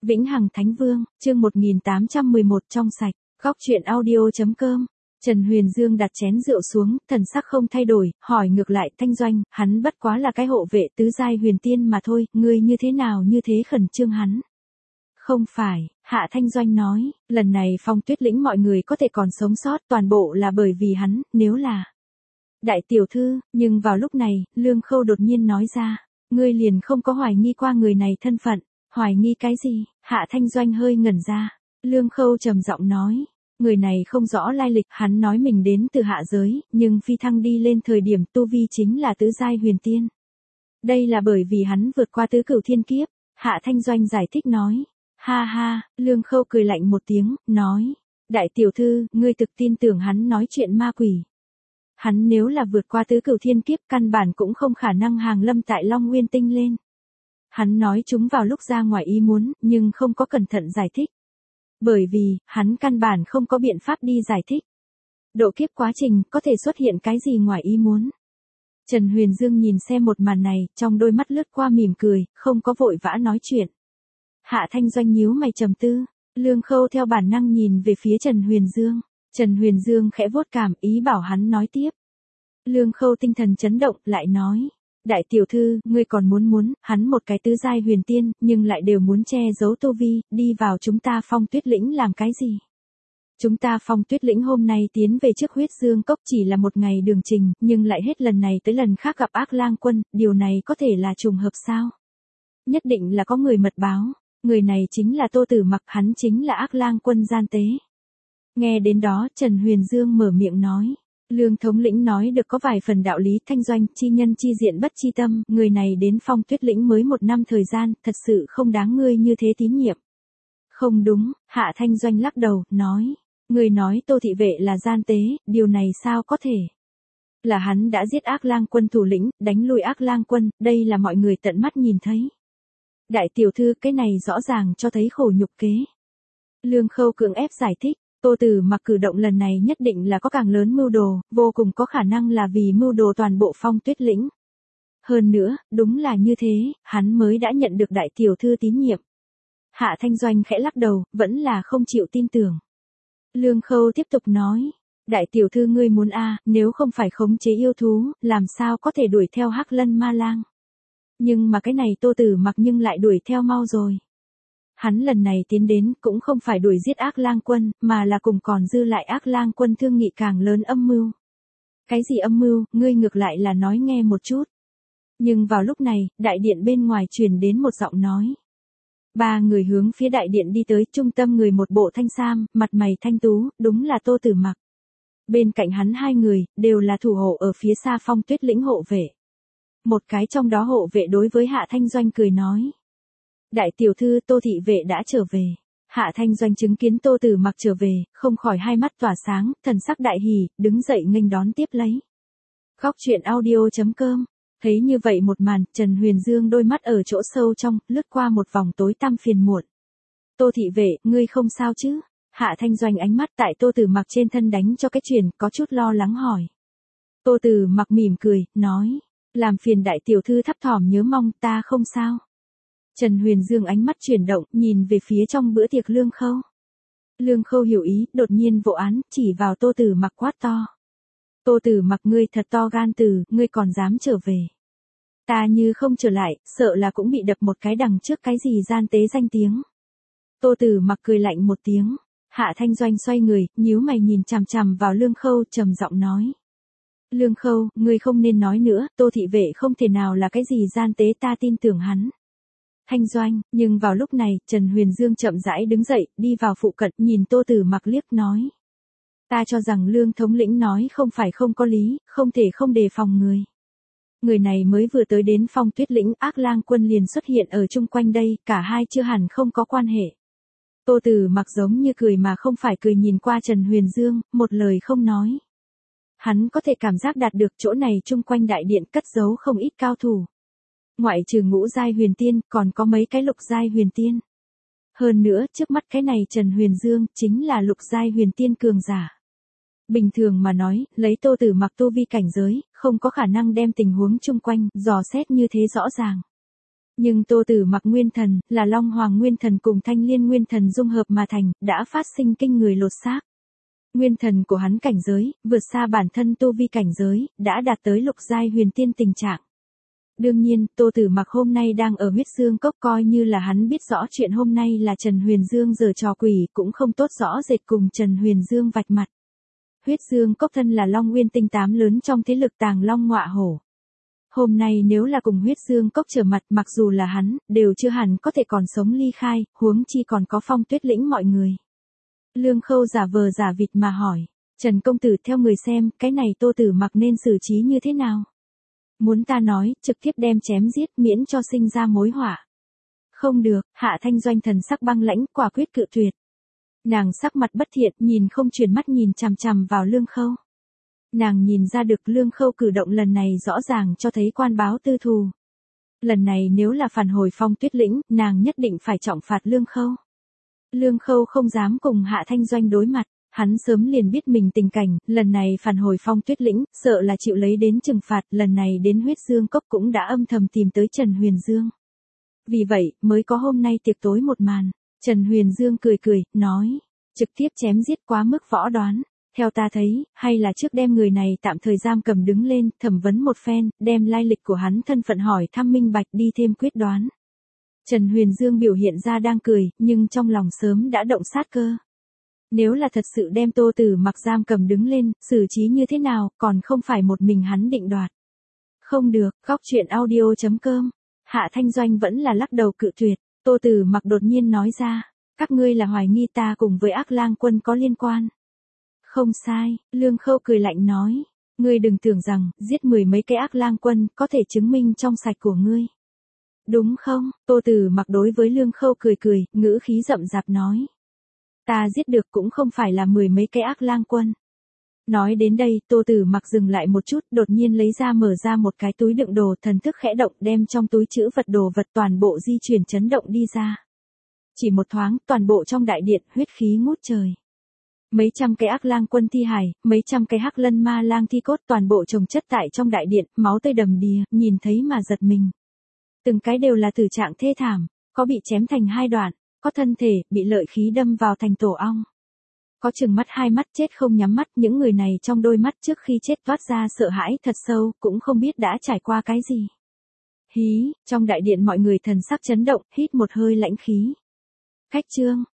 Vĩnh Hằng Thánh Vương, chương 1811 trong sạch, góc truyện audio.com. Trần Huyền Dương đặt chén rượu xuống, thần sắc không thay đổi, hỏi ngược lại Thanh Doanh, hắn bất quá là cái hộ vệ tứ giai huyền tiên mà thôi, ngươi như thế nào như thế khẩn trương hắn. Không phải, Hạ Thanh Doanh nói, lần này Phong Tuyết Lĩnh mọi người có thể còn sống sót toàn bộ là bởi vì hắn, nếu là đại tiểu thư, nhưng vào lúc này, Lương Khâu đột nhiên nói ra, ngươi liền không có hoài nghi qua người này thân phận. Hoài nghi cái gì? Hạ Thanh Doanh hơi ngẩn ra. Lương Khâu trầm giọng nói. Người này không rõ lai lịch, hắn nói mình đến từ hạ giới, nhưng phi thăng đi lên thời điểm tu vi chính là tứ giai huyền tiên. Đây là bởi vì hắn vượt qua tứ cửu thiên kiếp. Hạ Thanh Doanh giải thích nói. Ha ha, Lương Khâu cười lạnh một tiếng, nói. Đại tiểu thư, ngươi thực tin tưởng hắn nói chuyện ma quỷ. Hắn nếu là vượt qua tứ cửu thiên kiếp căn bản cũng không khả năng hàng lâm tại Long Nguyên Tinh lên. Hắn nói chúng vào lúc ra ngoài ý muốn, nhưng không có cẩn thận giải thích. Bởi vì, hắn căn bản không có biện pháp đi giải thích. Độ kiếp quá trình, có thể xuất hiện cái gì ngoài ý muốn. Trần Huyền Dương nhìn xem một màn này, trong đôi mắt lướt qua mỉm cười, không có vội vã nói chuyện. Hạ Thanh Doanh nhíu mày trầm tư, Lương Khâu theo bản năng nhìn về phía Trần Huyền Dương. Trần Huyền Dương khẽ vuốt cảm, ý bảo hắn nói tiếp. Lương Khâu tinh thần chấn động, lại nói. Đại tiểu thư, ngươi còn muốn, hắn một cái tứ giai huyền tiên, nhưng lại đều muốn che giấu tu vi, đi vào chúng ta Phong Tuyết Lĩnh làm cái gì? Chúng ta Phong Tuyết Lĩnh hôm nay tiến về trước Huyết Dương Cốc chỉ là một ngày đường trình, nhưng lại hết lần này tới lần khác gặp Ác Lang Quân, điều này có thể là trùng hợp sao? Nhất định là có người mật báo, người này chính là Tô Tử Mặc, hắn chính là Ác Lang Quân gian tế. Nghe đến đó, Trần Huyền Dương mở miệng nói. Lương thống lĩnh nói được có vài phần đạo lý. Thanh Doanh, chi nhân chi diện bất chi tâm, người này đến Phong Tuyết Lĩnh mới 1 năm thời gian, thật sự không đáng ngươi như thế tín nhiệm. Không đúng, Hạ Thanh Doanh lắc đầu, nói, người nói Tô thị vệ là gian tế, điều này sao có thể? Là hắn đã giết Ác Lang Quân thủ lĩnh, đánh lui Ác Lang Quân, đây là mọi người tận mắt nhìn thấy. Đại tiểu thư, cái này rõ ràng cho thấy khổ nhục kế. Lương Khâu cưỡng ép giải thích. Tô Tử Mặc cử động lần này nhất định là có càng lớn mưu đồ, vô cùng có khả năng là vì mưu đồ toàn bộ Phong Tuyết Lĩnh. Hơn nữa, đúng là như thế, hắn mới đã nhận được đại tiểu thư tín nhiệm. Hạ Thanh Doanh khẽ lắc đầu, vẫn là không chịu tin tưởng. Lương Khâu tiếp tục nói, đại tiểu thư ngươi muốn nếu không phải khống chế yêu thú, làm sao có thể đuổi theo Hắc Lân Ma Lang. Nhưng mà cái này Tô Tử Mặc nhưng lại đuổi theo mau rồi. Hắn lần này tiến đến cũng không phải đuổi giết Ác Lang Quân, mà là cùng còn dư lại Ác Lang Quân thương nghị càng lớn âm mưu. Cái gì âm mưu, ngươi ngược lại là nói nghe một chút. Nhưng vào lúc này, đại điện bên ngoài truyền đến một giọng nói. 3 người hướng phía đại điện đi tới, trung tâm người một bộ thanh sam, mặt mày thanh tú, đúng là Tô Tử Mặc. Bên cạnh hắn 2 người, đều là thủ hộ ở phía xa Phong Tuyết Lĩnh hộ vệ. Một cái trong đó hộ vệ đối với Hạ Thanh Doanh cười nói. Đại tiểu thư, Tô thị vệ đã trở về. Hạ Thanh Doanh chứng kiến Tô Tử Mặc trở về, không khỏi hai mắt tỏa sáng, thần sắc đại hỉ, đứng dậy nghênh đón tiếp lấy. Góc truyện audio.com. Thấy như vậy một màn, Trần Huyền Dương đôi mắt ở chỗ sâu trong, lướt qua một vòng tối tăm phiền muộn. Tô thị vệ, ngươi không sao chứ? Hạ Thanh Doanh ánh mắt tại Tô Tử Mặc trên thân đánh cho cái truyền, có chút lo lắng hỏi. Tô Tử Mặc mỉm cười, nói, làm phiền đại tiểu thư thấp thỏm nhớ mong, ta không sao. Trần Huyền Dương ánh mắt chuyển động, nhìn về phía trong bữa tiệc Lương Khâu. Lương Khâu hiểu ý, đột nhiên vỗ án, chỉ vào Tô Tử Mặc quát to. Tô Tử Mặc, ngươi thật to gan từ, ngươi còn dám trở về. Ta như không trở lại, sợ là cũng bị đập một cái đằng trước cái gì gian tế danh tiếng. Tô Tử Mặc cười lạnh một tiếng. Hạ Thanh Doanh xoay người, nhíu mày nhìn chằm chằm vào Lương Khâu, trầm giọng nói. Lương Khâu, ngươi không nên nói nữa, Tô thị vệ không thể nào là cái gì gian tế, ta tin tưởng hắn. Thanh Doanh, nhưng vào lúc này, Trần Huyền Dương chậm rãi đứng dậy, đi vào phụ cận, nhìn Tô Tử Mặc liếc nói. Ta cho rằng Lương thống lĩnh nói không phải không có lý, không thể không đề phòng người. Người này mới vừa tới đến Phong Tuyết Lĩnh, Ác Lang Quân liền xuất hiện ở chung quanh đây, cả hai chưa hẳn không có quan hệ. Tô Tử Mặc giống như cười mà không phải cười nhìn qua Trần Huyền Dương, một lời không nói. Hắn có thể cảm giác đạt được chỗ này chung quanh đại điện cất giấu không ít cao thủ. Ngoại trừ ngũ giai huyền tiên, còn có mấy cái lục giai huyền tiên. Hơn nữa, trước mắt cái này Trần Huyền Dương, chính là lục giai huyền tiên cường giả. Bình thường mà nói, lấy Tô Tử Mặc tu vi cảnh giới, không có khả năng đem tình huống chung quanh, dò xét như thế rõ ràng. Nhưng Tô Tử Mặc nguyên thần, là Long Hoàng nguyên thần cùng Thanh Liên nguyên thần dung hợp mà thành, đã phát sinh kinh người lột xác. Nguyên thần của hắn cảnh giới, vượt xa bản thân tu vi cảnh giới, đã đạt tới lục giai huyền tiên tình trạng. Đương nhiên, Tô Tử Mặc hôm nay đang ở huyết dương cốc, coi như là hắn biết rõ chuyện hôm nay là Trần Huyền Dương giở trò quỷ, cũng không tốt rõ rệt cùng Trần Huyền Dương vạch mặt. Huyết dương cốc thân là Long Nguyên tinh 8 lớn trong thế lực Tàng Long Ngọa Hổ. Hôm nay nếu là cùng huyết dương cốc trở mặt, mặc dù là hắn, đều chưa hẳn có thể còn sống ly khai, huống chi còn có Phong Tuyết Lĩnh mọi người. Lương Khâu giả vờ giả vịt mà hỏi, Trần công tử, theo người xem, cái này Tô Tử Mặc nên xử trí như thế nào? Muốn ta nói, trực tiếp đem chém giết, miễn cho sinh ra mối họa. Không được, Hạ Thanh Doanh thần sắc băng lãnh, quả quyết cự tuyệt. Nàng sắc mặt bất thiện, nhìn không chuyển mắt nhìn chằm chằm vào Lương Khâu. Nàng nhìn ra được Lương Khâu cử động lần này rõ ràng cho thấy quan báo tư thù. Lần này nếu là phản hồi Phong Tuyết Lĩnh, nàng nhất định phải trọng phạt Lương Khâu. Lương Khâu không dám cùng Hạ Thanh Doanh đối mặt, hắn sớm liền biết mình tình cảnh, lần này phản hồi Phong Tuyết Lĩnh, sợ là chịu lấy đến trừng phạt, lần này đến huyết dương cốc cũng đã âm thầm tìm tới Trần Huyền Dương. Vì vậy, mới có hôm nay tiệc tối một màn. Trần Huyền Dương cười cười, nói, trực tiếp chém giết quá mức võ đoán. Theo ta thấy, hay là trước đem người này tạm thời giam cầm đứng lên, thẩm vấn một phen, đem lai lịch của hắn thân phận hỏi thăm minh bạch đi thêm quyết đoán. Trần Huyền Dương biểu hiện ra đang cười, nhưng trong lòng sớm đã động sát cơ. Nếu là thật sự đem Tô Tử Mặc giam cầm đứng lên, xử trí như thế nào, còn không phải một mình hắn định đoạt. Không được, góc truyện audio.com. Hạ Thanh Doanh vẫn là lắc đầu cự tuyệt, Tô Tử Mặc đột nhiên nói ra, các ngươi là hoài nghi ta cùng với Ác Lang Quân có liên quan. Không sai, Lương Khâu cười lạnh nói, ngươi đừng tưởng rằng, giết 10 mấy cái Ác Lang Quân, có thể chứng minh trong sạch của ngươi. Đúng không? Tô Tử Mặc đối với Lương Khâu cười cười, ngữ khí rậm rạp nói. Ta giết được cũng không phải là 10 mấy cái Ác Lang Quân. Nói đến đây, Tô Tử Mặc dừng lại một chút, đột nhiên lấy ra mở ra một cái túi đựng đồ, thần thức khẽ động, đem trong túi trữ vật đồ vật toàn bộ di chuyển chấn động đi ra. Chỉ một thoáng, toàn bộ trong đại điện, huyết khí ngút trời. Mấy trăm cái Ác Lang Quân thi hài, mấy trăm cái Hắc Lân Ma Lang thi cốt toàn bộ chồng chất tại trong đại điện, máu tươi đầm đìa, nhìn thấy mà giật mình. Từng cái đều là tử trạng thê thảm, có bị chém thành 2 đoạn, có thân thể bị lợi khí đâm vào thành tổ ong. Có chừng mắt 2 mắt chết không nhắm mắt, những người này trong đôi mắt trước khi chết toát ra sợ hãi thật sâu, cũng không biết đã trải qua cái gì. Hí, trong đại điện mọi người thần sắc chấn động, hít một hơi lãnh khí. Khách trương,